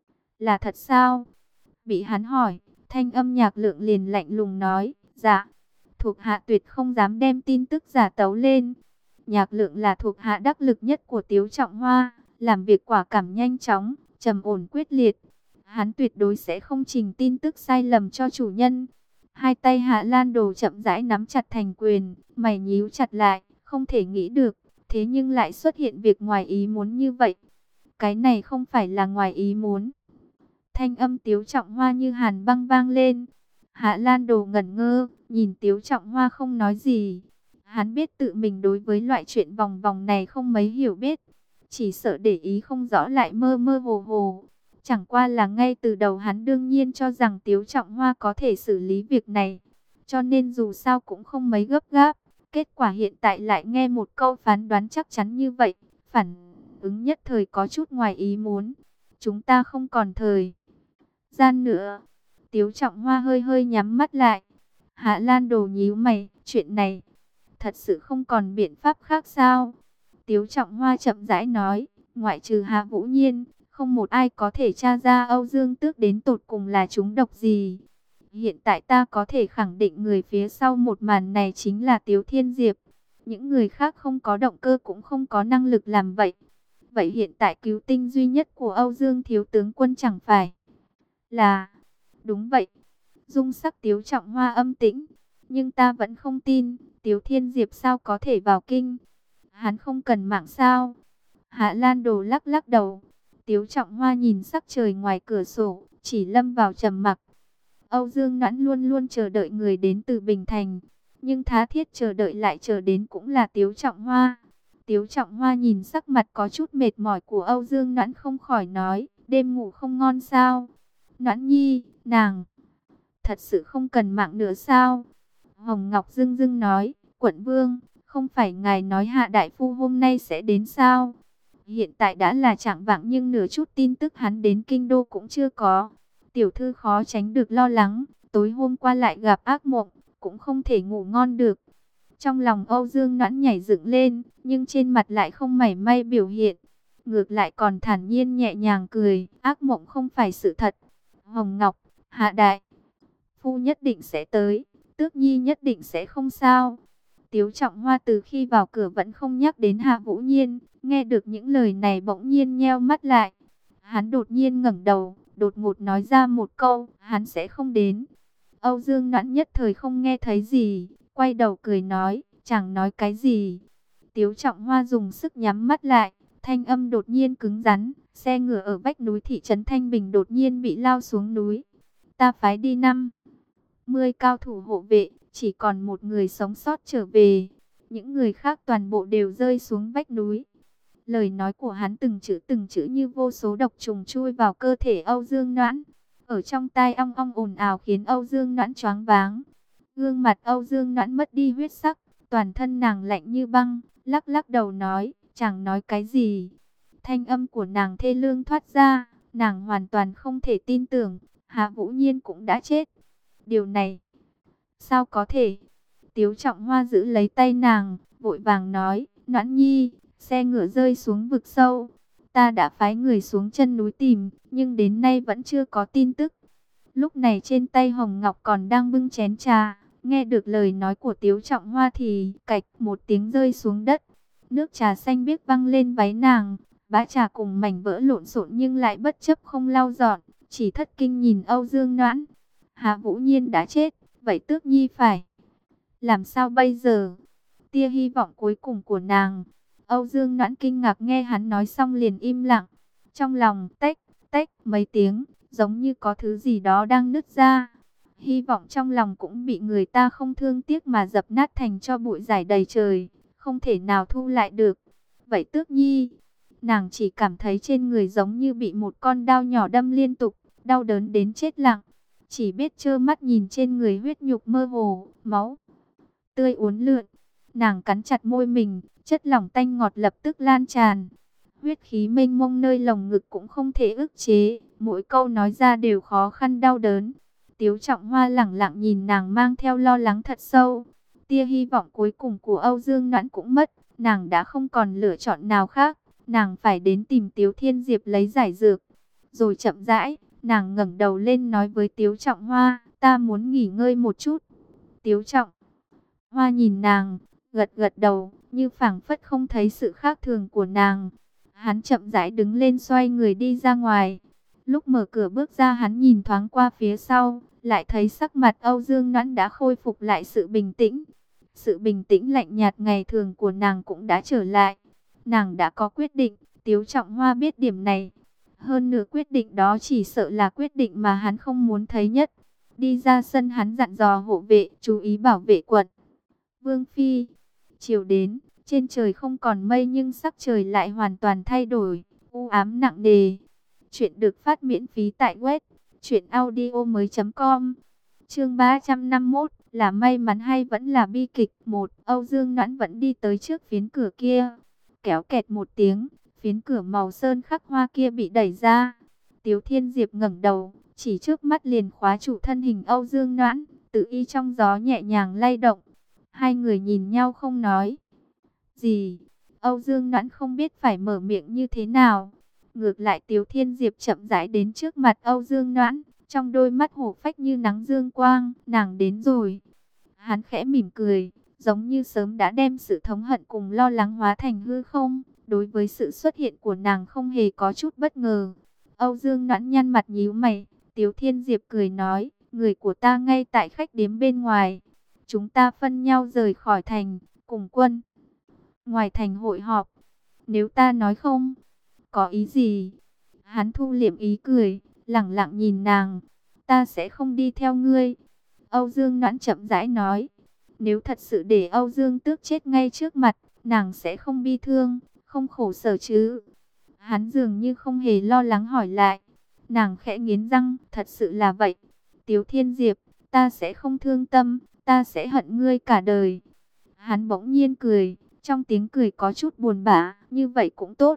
là thật sao? Bị hắn hỏi, thanh âm Nhạc Lượng liền lạnh lùng nói, dạ, thuộc hạ tuyệt không dám đem tin tức giả tấu lên. Nhạc Lượng là thuộc hạ đắc lực nhất của Tiếu Trọng Hoa, làm việc quả cảm nhanh chóng, trầm ổn quyết liệt. Hắn tuyệt đối sẽ không trình tin tức sai lầm cho chủ nhân. Hai tay Hạ Lan Đồ chậm rãi nắm chặt thành quyền, mày nhíu chặt lại, không thể nghĩ được, thế nhưng lại xuất hiện việc ngoài ý muốn như vậy. Cái này không phải là ngoài ý muốn. Thanh âm Tiếu Trọng Hoa như hàn băng vang lên. Hạ Lan Đồ ngẩn ngơ, nhìn Tiếu Trọng Hoa không nói gì. Hắn biết tự mình đối với loại chuyện vòng vòng này không mấy hiểu biết. Chỉ sợ để ý không rõ lại mơ mơ hồ hồ. Chẳng qua là ngay từ đầu hắn đương nhiên cho rằng Tiếu Trọng Hoa có thể xử lý việc này. Cho nên dù sao cũng không mấy gấp gáp. Kết quả hiện tại lại nghe một câu phán đoán chắc chắn như vậy. Phản ứng nhất thời có chút ngoài ý muốn. Chúng ta không còn thời gian nữa. Tiếu Trọng Hoa hơi hơi nhắm mắt lại. Hạ Lan Đồ nhíu mày, chuyện này thật sự không còn biện pháp khác sao? Tiếu Trọng Hoa chậm rãi nói, ngoại trừ Hạ Vũ Nhiên, không một ai có thể tra ra Âu Dương Tước đến tột cùng là trúng độc gì. Hiện tại ta có thể khẳng định người phía sau một màn này chính là Tiếu Thiên Diệp. Những người khác không có động cơ cũng không có năng lực làm vậy. Vậy hiện tại cứu tinh duy nhất của Âu Dương thiếu tướng quân chẳng phải là... Đúng vậy. Dung sắc Tiếu Trọng Hoa âm tĩnh. Nhưng ta vẫn không tin, Tiếu Thiên Diệp sao có thể vào kinh? Hắn không cần mạng sao? Hạ Lan Đồ lắc lắc đầu. Tiếu Trọng Hoa nhìn sắc trời ngoài cửa sổ, chỉ lâm vào trầm mặc. Âu Dương Noãn luôn luôn chờ đợi người đến từ Bình Thành, nhưng tha thiết chờ đợi lại chờ đến cũng là Tiếu Trọng Hoa. Tiếu Trọng Hoa nhìn sắc mặt có chút mệt mỏi của Âu Dương Noãn không khỏi nói, đêm ngủ không ngon sao? Noãn nhi, nàng thật sự không cần mạng nữa sao? Hồng Ngọc dưng dưng nói, quận vương, không phải ngài nói Hạ Đại Phu hôm nay sẽ đến sao? Hiện tại đã là chạng vạng nhưng nửa chút tin tức hắn đến kinh đô cũng chưa có. Tiểu thư khó tránh được lo lắng, tối hôm qua lại gặp ác mộng, cũng không thể ngủ ngon được. Trong lòng Âu Dương Noãn nhảy dựng lên, nhưng trên mặt lại không mảy may biểu hiện. Ngược lại còn thản nhiên nhẹ nhàng cười, ác mộng không phải sự thật. Hồng Ngọc, Hạ Đại Phu nhất định sẽ tới, Tước Nhi nhất định sẽ không sao. Tiếu Trọng Hoa từ khi vào cửa vẫn không nhắc đến Hạ Vũ Nhiên, nghe được những lời này bỗng nhiên nheo mắt lại. Hắn đột nhiên ngẩng đầu, đột ngột nói ra một câu, hắn sẽ không đến. Âu Dương Noãn nhất thời không nghe thấy gì, quay đầu cười nói, chẳng nói cái gì. Tiếu Trọng Hoa dùng sức nhắm mắt lại, thanh âm đột nhiên cứng rắn, xe ngựa ở vách núi thị trấn Thanh Bình đột nhiên bị lao xuống núi. Ta phái đi năm mươi cao thủ hộ vệ, chỉ còn một người sống sót trở về. Những người khác toàn bộ đều rơi xuống vách núi. Lời nói của hắn từng chữ từng chữ như vô số độc trùng chui vào cơ thể Âu Dương Noãn. Ở trong tai ong ong ồn ào khiến Âu Dương Noãn choáng váng. Gương mặt Âu Dương Noãn mất đi huyết sắc, toàn thân nàng lạnh như băng, lắc lắc đầu nói, chẳng nói cái gì. Thanh âm của nàng thê lương thoát ra, nàng hoàn toàn không thể tin tưởng, Hạ Vũ Nhiên cũng đã chết. Điều này, sao có thể? Tiếu Trọng Hoa giữ lấy tay nàng, vội vàng nói, Noãn nhi, xe ngựa rơi xuống vực sâu. Ta đã phái người xuống chân núi tìm, nhưng đến nay vẫn chưa có tin tức. Lúc này trên tay Hồng Ngọc còn đang bưng chén trà, nghe được lời nói của Tiếu Trọng Hoa thì cạch một tiếng rơi xuống đất. Nước trà xanh biếc văng lên váy nàng, bã trà cùng mảnh vỡ lộn xộn nhưng lại bất chấp không lau dọn, chỉ thất kinh nhìn Âu Dương Noãn. Hạ Vũ Nhiên đã chết, vậy Tước Nhi phải làm sao bây giờ? Tia hy vọng cuối cùng của nàng. Âu Dương Noãn kinh ngạc nghe hắn nói xong liền im lặng. Trong lòng tách, tách mấy tiếng, giống như có thứ gì đó đang nứt ra. Hy vọng trong lòng cũng bị người ta không thương tiếc mà dập nát thành cho bụi rải đầy trời, không thể nào thu lại được. Vậy Tước Nhi, nàng chỉ cảm thấy trên người giống như bị một con dao nhỏ đâm liên tục, đau đớn đến chết lặng. Chỉ biết trơ mắt nhìn trên người huyết nhục mơ hồ, máu tươi uốn lượn. Nàng cắn chặt môi mình, chất lỏng tanh ngọt lập tức lan tràn. Huyết khí mênh mông nơi lồng ngực cũng không thể ức chế, mỗi câu nói ra đều khó khăn đau đớn. Tiếu Trọng Hoa lẳng lặng nhìn nàng mang theo lo lắng thật sâu. Tia hy vọng cuối cùng của Âu Dương Noãn cũng mất, nàng đã không còn lựa chọn nào khác, nàng phải đến tìm Tiếu Thiên Diệp lấy giải dược. Rồi chậm rãi, nàng ngẩng đầu lên nói với Tiếu Trọng Hoa, ta muốn nghỉ ngơi một chút. Tiếu Trọng Hoa nhìn nàng, gật gật đầu, như phảng phất không thấy sự khác thường của nàng. Hắn chậm rãi đứng lên xoay người đi ra ngoài. Lúc mở cửa bước ra hắn nhìn thoáng qua phía sau, lại thấy sắc mặt Âu Dương Noãn đã khôi phục lại sự bình tĩnh. Sự bình tĩnh lạnh nhạt ngày thường của nàng cũng đã trở lại. Nàng đã có quyết định, Tiếu Trọng Hoa biết điểm này. Hơn nữa quyết định đó chỉ sợ là quyết định mà hắn không muốn thấy nhất. Đi ra sân hắn dặn dò hộ vệ, chú ý bảo vệ quận Vương Phi. Chiều đến, trên trời không còn mây nhưng sắc trời lại hoàn toàn thay đổi, u ám nặng nề. Chuyện được phát miễn phí tại web truyện audio mới chấm com. Chương ba trăm năm mươi mốt, là may mắn hay vẫn là bi kịch? Một, Âu Dương Noãn vẫn đi tới trước phiến cửa kia. Kéo kẹt một tiếng, phiến cửa màu sơn khắc hoa kia bị đẩy ra. Tiếu Thiên Diệp ngẩng đầu, chỉ trước mắt liền khóa trụ thân hình Âu Dương Noãn, tự y trong gió nhẹ nhàng lay động. Hai người nhìn nhau không nói gì. Âu Dương Noãn không biết phải mở miệng như thế nào. Ngược lại Tiếu Thiên Diệp chậm rãi đến trước mặt Âu Dương Noãn, trong đôi mắt hổ phách như nắng dương quang, nàng đến rồi. Hắn khẽ mỉm cười, giống như sớm đã đem sự thống hận cùng lo lắng hóa thành hư không. Đối với sự xuất hiện của nàng không hề có chút bất ngờ. Âu Dương Noãn nhăn mặt nhíu mày, Tiếu Thiên Diệp cười nói, người của ta ngay tại khách điếm bên ngoài. Chúng ta phân nhau rời khỏi thành, cùng quân ngoài thành hội họp. Nếu ta nói không, có ý gì? Hắn thu liệm ý cười, lẳng lặng nhìn nàng. ta sẽ không đi theo ngươi. Âu Dương Noãn chậm rãi nói. Nếu thật sự để Âu Dương Tước chết ngay trước mặt, nàng sẽ không bi thương, không khổ sở chứ? Hắn dường như không hề lo lắng hỏi lại. Nàng khẽ nghiến răng, thật sự là vậy. Tiếu Thiên Diệp, ta sẽ không thương tâm, ta sẽ hận ngươi cả đời. Hắn bỗng nhiên cười, trong tiếng cười có chút buồn bã, như vậy cũng tốt.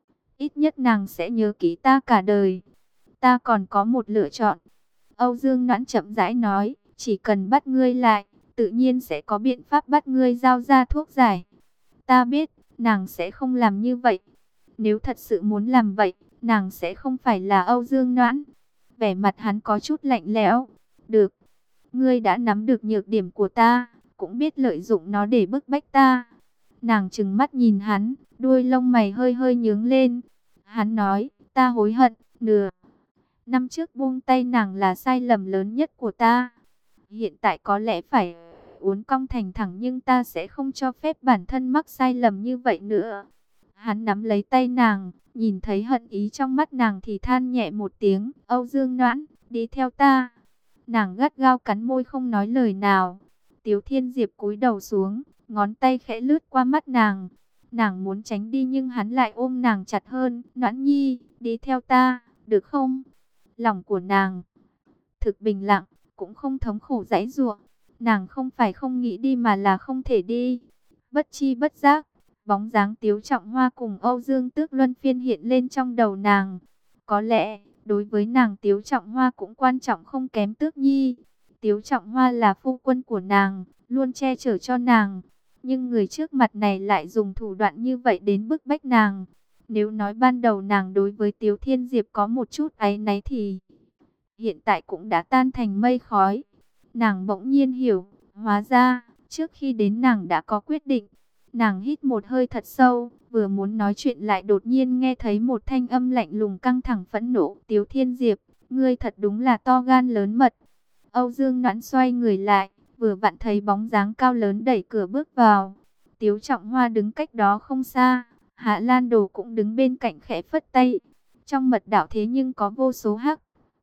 Ít nhất nàng sẽ nhớ kỹ ta cả đời. Ta còn có một lựa chọn. Âu Dương Noãn chậm rãi nói, chỉ cần bắt ngươi lại, tự nhiên sẽ có biện pháp bắt ngươi giao ra thuốc giải. Ta biết, nàng sẽ không làm như vậy. Nếu thật sự muốn làm vậy, nàng sẽ không phải là Âu Dương Noãn. Vẻ mặt hắn có chút lạnh lẽo. Được, ngươi đã nắm được nhược điểm của ta, cũng biết lợi dụng nó để bức bách ta. Nàng trừng mắt nhìn hắn, đuôi lông mày hơi hơi nhướng lên. Hắn nói, ta hối hận, nửa năm trước buông tay nàng là sai lầm lớn nhất của ta. Hiện tại có lẽ phải uốn cong thành thẳng, nhưng ta sẽ không cho phép bản thân mắc sai lầm như vậy nữa. Hắn nắm lấy tay nàng, nhìn thấy hận ý trong mắt nàng thì than nhẹ một tiếng. Âu Dương Noãn, đi theo ta. Nàng gắt gao cắn môi không nói lời nào. Tiếu Thiên Diệp cúi đầu xuống, ngón tay khẽ lướt qua mắt nàng. Nàng muốn tránh đi nhưng hắn lại ôm nàng chặt hơn. Noãn nhi, đi theo ta, được không? Lòng của nàng thực bình lặng, cũng không thống khổ giãy giụa. Nàng không phải không nghĩ đi mà là không thể đi. Bất chi bất giác, bóng dáng Tiếu Trọng Hoa cùng Âu Dương Tước luân phiên hiện lên trong đầu nàng. Có lẽ, đối với nàng Tiếu Trọng Hoa cũng quan trọng không kém Tước Nhi. Tiếu Trọng Hoa là phu quân của nàng, luôn che chở cho nàng. Nhưng người trước mặt này lại dùng thủ đoạn như vậy đến bức bách nàng. Nếu nói ban đầu nàng đối với Tiếu Thiên Diệp có một chút áy náy thì hiện tại cũng đã tan thành mây khói. Nàng bỗng nhiên hiểu, hóa ra, trước khi đến nàng đã có quyết định. Nàng hít một hơi thật sâu, vừa muốn nói chuyện lại đột nhiên nghe thấy một thanh âm lạnh lùng căng thẳng phẫn nộ. Tiếu Thiên Diệp, ngươi thật đúng là to gan lớn mật. Âu Dương Noãn xoay người lại, vừa vặn thấy bóng dáng cao lớn đẩy cửa bước vào. Tiếu Trọng Hoa đứng cách đó không xa, Hạ Lan Đồ cũng đứng bên cạnh khẽ phất tay. Trong mật đạo thế nhưng có vô số hắc